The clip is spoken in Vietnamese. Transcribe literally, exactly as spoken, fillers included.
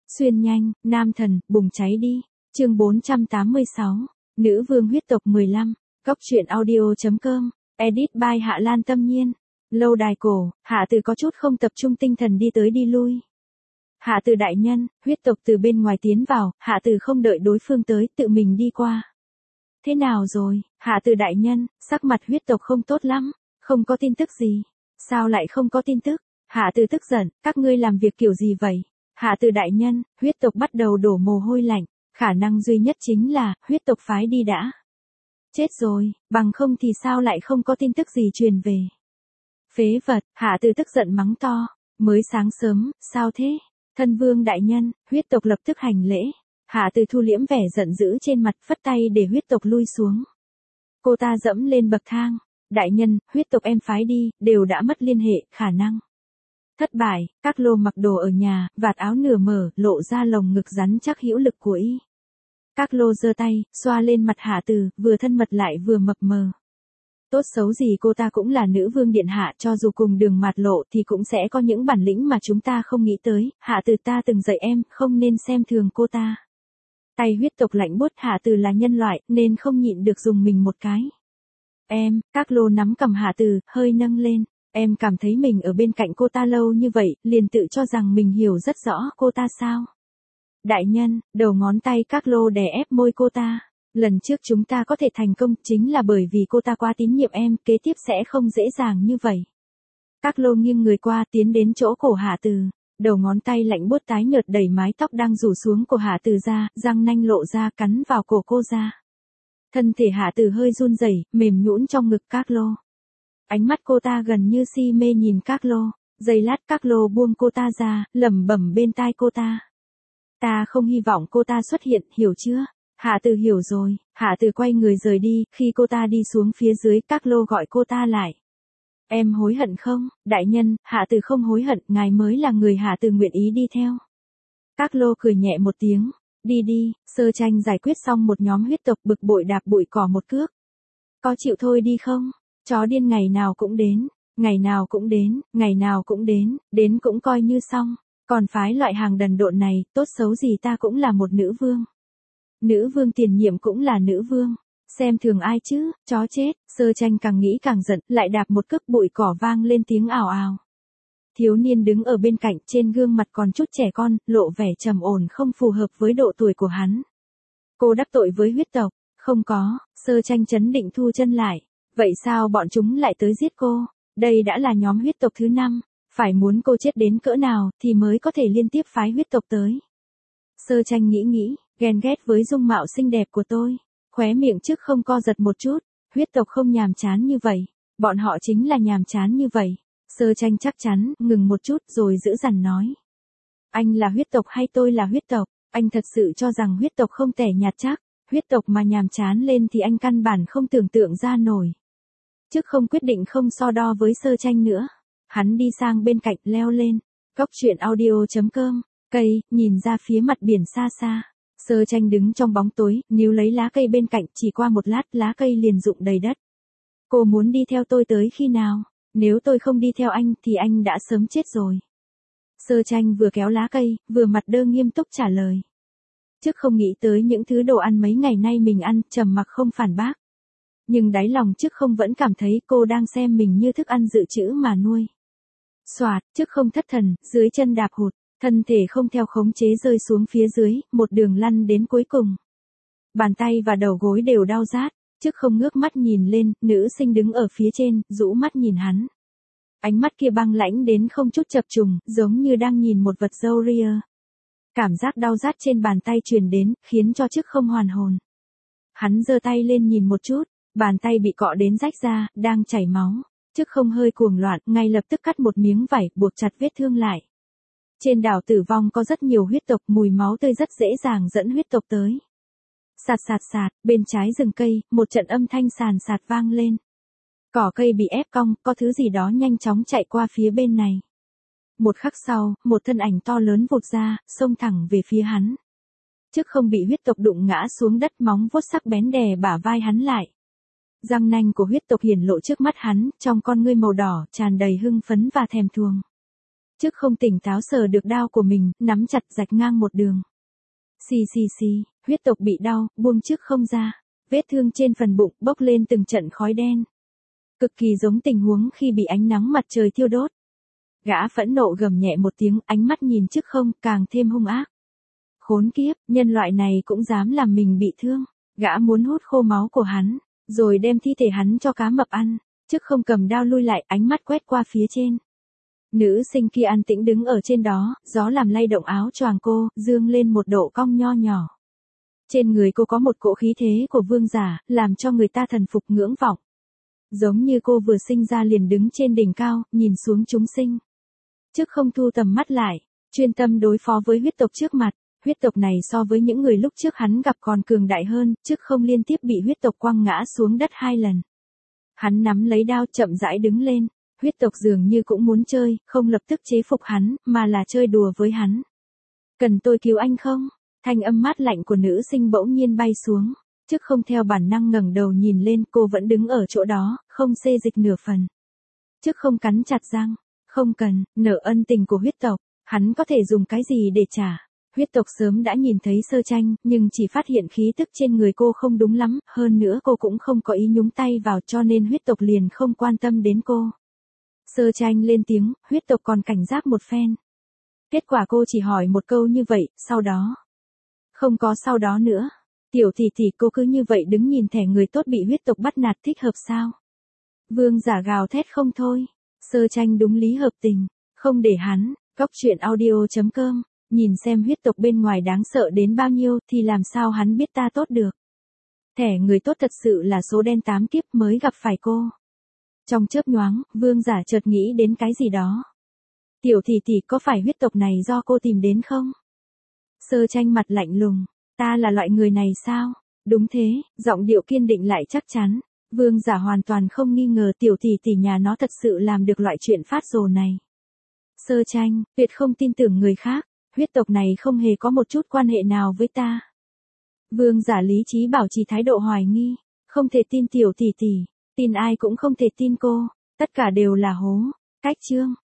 Xuyên nhanh, nam thần, bùng cháy đi. Chương bốn trăm tám mươi sáu. Nữ vương huyết tộc mười lăm. Góc truyện audio.com. Edit by Hạ Lan Tâm Nhiên. Lâu đài cổ, Hạ Từ có chút không tập trung tinh thần đi tới đi lui. Hạ Từ đại nhân, huyết tộc từ bên ngoài tiến vào, Hạ Từ không đợi đối phương tới, tự mình đi qua. Thế nào rồi, Hạ Từ đại nhân, sắc mặt huyết tộc không tốt lắm, không có tin tức gì. Sao lại không có tin tức? Hạ Từ tức giận, các ngươi làm việc kiểu gì vậy? Hạ Từ đại nhân, huyết tộc bắt đầu đổ mồ hôi lạnh, khả năng duy nhất chính là, huyết tộc phái đi đã. Chết rồi, bằng không thì sao lại không có tin tức gì truyền về. Phế vật, Hạ Từ tức giận mắng to, mới sáng sớm, sao thế? Thân vương đại nhân, huyết tộc lập tức hành lễ. Hạ Từ thu liễm vẻ giận dữ trên mặt, phất tay để huyết tộc lui xuống. Cô ta dẫm lên bậc thang. Đại nhân, huyết tộc em phái đi, đều đã mất liên hệ, khả năng. Thất bại, Các Lô mặc đồ ở nhà, vạt áo nửa mở, lộ ra lồng ngực rắn chắc hữu lực của y. Các Lô giơ tay, xoa lên mặt Hạ Từ, vừa thân mật lại vừa mập mờ. Tốt xấu gì cô ta cũng là nữ vương điện hạ, cho dù cùng đường mạt lộ thì cũng sẽ có những bản lĩnh mà chúng ta không nghĩ tới. Hạ Từ ta từng dạy em, không nên xem thường cô ta. Tay huyết tộc lạnh buốt, Hạ Từ là nhân loại, nên không nhịn được dùng mình một cái. Em, Các Lô nắm cầm Hạ Từ, hơi nâng lên. Em cảm thấy mình ở bên cạnh cô ta lâu như vậy, liền tự cho rằng mình hiểu rất rõ cô ta sao? Đại nhân, đầu ngón tay Các Lô đè ép môi cô ta. Lần trước chúng ta có thể thành công chính là bởi vì cô ta quá tín nhiệm em, kế tiếp sẽ không dễ dàng như vậy. Các Lô nghiêng người qua, tiến đến chỗ cổ Hạ Từ. Đầu ngón tay lạnh buốt tái nhợt đẩy mái tóc đang rủ xuống của Hạ Từ ra, răng nanh lộ ra, cắn vào cổ cô ra. Thân thể Hạ Từ hơi run rẩy, mềm nhũn trong ngực Các Lô. Ánh mắt cô ta gần như si mê nhìn Các Lô. Giây lát Các Lô buông cô ta ra, lẩm bẩm bên tai cô ta. Ta không hy vọng cô ta xuất hiện, hiểu chưa? Hạ Từ hiểu rồi. Hạ Từ quay người rời đi, khi cô ta đi xuống phía dưới, Các Lô gọi cô ta lại. Em hối hận không? Đại nhân, Hạ Từ không hối hận, ngài mới là người Hạ Từ nguyện ý đi theo. Các Lô cười nhẹ một tiếng. Đi đi, Sơ Tranh giải quyết xong một nhóm huyết tộc, bực bội đạp bụi cỏ một cước. Có chịu thôi đi không? Chó điên ngày nào cũng đến, ngày nào cũng đến, ngày nào cũng đến, đến cũng coi như xong. Còn phái loại hàng đần độn này, tốt xấu gì ta cũng là một nữ vương. Nữ vương tiền nhiệm cũng là nữ vương. Xem thường ai chứ, chó chết. Sơ Tranh càng nghĩ càng giận, lại đạp một cước, bụi cỏ vang lên tiếng ào ào. Thiếu niên đứng ở bên cạnh, trên gương mặt còn chút trẻ con, lộ vẻ trầm ổn không phù hợp với độ tuổi của hắn. Cô đắc tội với huyết tộc? Không có. Sơ Tranh trấn định thu chân lại. Vậy sao bọn chúng lại tới giết cô? Đây đã là nhóm huyết tộc thứ năm. Phải muốn cô chết đến cỡ nào, thì mới có thể liên tiếp phái huyết tộc tới. Sơ Tranh nghĩ nghĩ, ghen ghét với dung mạo xinh đẹp của tôi. Khóe miệng trước không co giật một chút. Huyết tộc không nhàm chán như vậy. Bọn họ chính là nhàm chán như vậy. Sơ Tranh chắc chắn, ngừng một chút rồi giữ dằn nói. Anh là huyết tộc hay tôi là huyết tộc? Anh thật sự cho rằng huyết tộc không tẻ nhạt chắc? Huyết tộc mà nhàm chán lên thì anh căn bản không tưởng tượng ra nổi. Trước không quyết định không so đo với Sơ Tranh nữa. Hắn đi sang bên cạnh, leo lên. Góc truyện audio.com. Cây, nhìn ra phía mặt biển xa xa. Sơ Tranh đứng trong bóng tối, níu lấy lá cây bên cạnh, chỉ qua một lát lá cây liền rụng đầy đất. Cô muốn đi theo tôi tới khi nào? Nếu tôi không đi theo anh thì anh đã sớm chết rồi. Sơ Tranh vừa kéo lá cây, vừa mặt đơ nghiêm túc trả lời. Trước không nghĩ tới những thứ đồ ăn mấy ngày nay mình ăn, trầm mặc không phản bác. Nhưng đáy lòng trước không vẫn cảm thấy cô đang xem mình như thức ăn dự trữ mà nuôi. Xoạt, trước không thất thần, dưới chân đạp hụt, thân thể không theo khống chế rơi xuống phía dưới, một đường lăn đến cuối cùng. Bàn tay và đầu gối đều đau rát, trước không ngước mắt nhìn lên, nữ sinh đứng ở phía trên, rũ mắt nhìn hắn. Ánh mắt kia băng lãnh đến không chút chập trùng, giống như đang nhìn một vật râu ria. Cảm giác đau rát trên bàn tay truyền đến, khiến cho trước không hoàn hồn. Hắn giơ tay lên nhìn một chút, bàn tay bị cọ đến rách ra, đang chảy máu. Trước không hơi cuồng loạn, ngay lập tức cắt một miếng vải, buộc chặt vết thương lại. Trên đảo tử vong có rất nhiều huyết tộc, mùi máu tươi rất dễ dàng dẫn huyết tộc tới. Sạt sạt sạt, bên trái rừng cây, một trận âm thanh sàn sạt vang lên. Cỏ cây bị ép cong, có thứ gì đó nhanh chóng chạy qua phía bên này. Một khắc sau, một thân ảnh to lớn vụt ra, xông thẳng về phía hắn. Trước không bị huyết tộc đụng ngã xuống đất, móng vuốt sắc bén đè bả vai hắn lại. Răng nanh của huyết tộc hiển lộ trước mắt hắn, trong con ngươi màu đỏ, tràn đầy hưng phấn và thèm thuồng. Chức không tỉnh táo sờ được đao của mình, nắm chặt rạch ngang một đường. Xì xì xì, huyết tộc bị đau, buông chức không ra. Vết thương trên phần bụng bốc lên từng trận khói đen. Cực kỳ giống tình huống khi bị ánh nắng mặt trời thiêu đốt. Gã phẫn nộ gầm nhẹ một tiếng, ánh mắt nhìn chức không, càng thêm hung ác. Khốn kiếp, nhân loại này cũng dám làm mình bị thương. Gã muốn hút khô máu của hắn, rồi đem thi thể hắn cho cá mập ăn. Chức không cầm đao lui lại, ánh mắt quét qua phía trên. Nữ sinh kia an tĩnh đứng ở trên đó, gió làm lay động áo choàng cô, dương lên một độ cong nho nhỏ. Trên người cô có một cỗ khí thế của vương giả, làm cho người ta thần phục ngưỡng vọng. Giống như cô vừa sinh ra liền đứng trên đỉnh cao, nhìn xuống chúng sinh. Chức không thu tầm mắt lại, chuyên tâm đối phó với huyết tộc trước mặt. Huyết tộc này so với những người lúc trước hắn gặp còn cường đại hơn, chức không liên tiếp bị huyết tộc quăng ngã xuống đất hai lần. Hắn nắm lấy đao chậm rãi đứng lên, huyết tộc dường như cũng muốn chơi, không lập tức chế phục hắn, mà là chơi đùa với hắn. Cần tôi cứu anh không? Thanh âm mát lạnh của nữ sinh bỗng nhiên bay xuống. Chức không theo bản năng ngẩng đầu nhìn lên, cô vẫn đứng ở chỗ đó, không xê dịch nửa phần. Chức không cắn chặt răng, không cần, nợ ân tình của huyết tộc, hắn có thể dùng cái gì để trả. Huyết tộc sớm đã nhìn thấy Sơ Tranh, nhưng chỉ phát hiện khí tức trên người cô không đúng lắm, hơn nữa cô cũng không có ý nhúng tay vào cho nên huyết tộc liền không quan tâm đến cô. Sơ Tranh lên tiếng, huyết tộc còn cảnh giác một phen. Kết quả cô chỉ hỏi một câu như vậy, sau đó. Không có sau đó nữa. Tiểu tỷ tỷ cô cứ như vậy đứng nhìn thẻ người tốt bị huyết tộc bắt nạt thích hợp sao? Vương giả gào thét không thôi. Sơ Tranh đúng lý hợp tình, không để hắn. Cóc truyện audio chấm com. Nhìn xem huyết tộc bên ngoài đáng sợ đến bao nhiêu thì làm sao hắn biết ta tốt được. Thẻ người tốt thật sự là số đen tám kiếp mới gặp phải cô. Trong chớp nhoáng, vương giả chợt nghĩ đến cái gì đó. Tiểu tỷ tỷ có phải huyết tộc này do cô tìm đến không? Sơ Tranh mặt lạnh lùng, ta là loại người này sao? Đúng thế, giọng điệu kiên định lại chắc chắn. Vương giả hoàn toàn không nghi ngờ tiểu tỷ tỷ nhà nó thật sự làm được loại chuyện phát rồ này. Sơ Tranh, tuyệt không tin tưởng người khác. Huyết tộc này không hề có một chút quan hệ nào với ta. Vương giả lý trí bảo trì thái độ hoài nghi. Không thể tin tiểu tỷ tỷ. Tin ai cũng không thể tin cô. Tất cả đều là hố. Cách chương.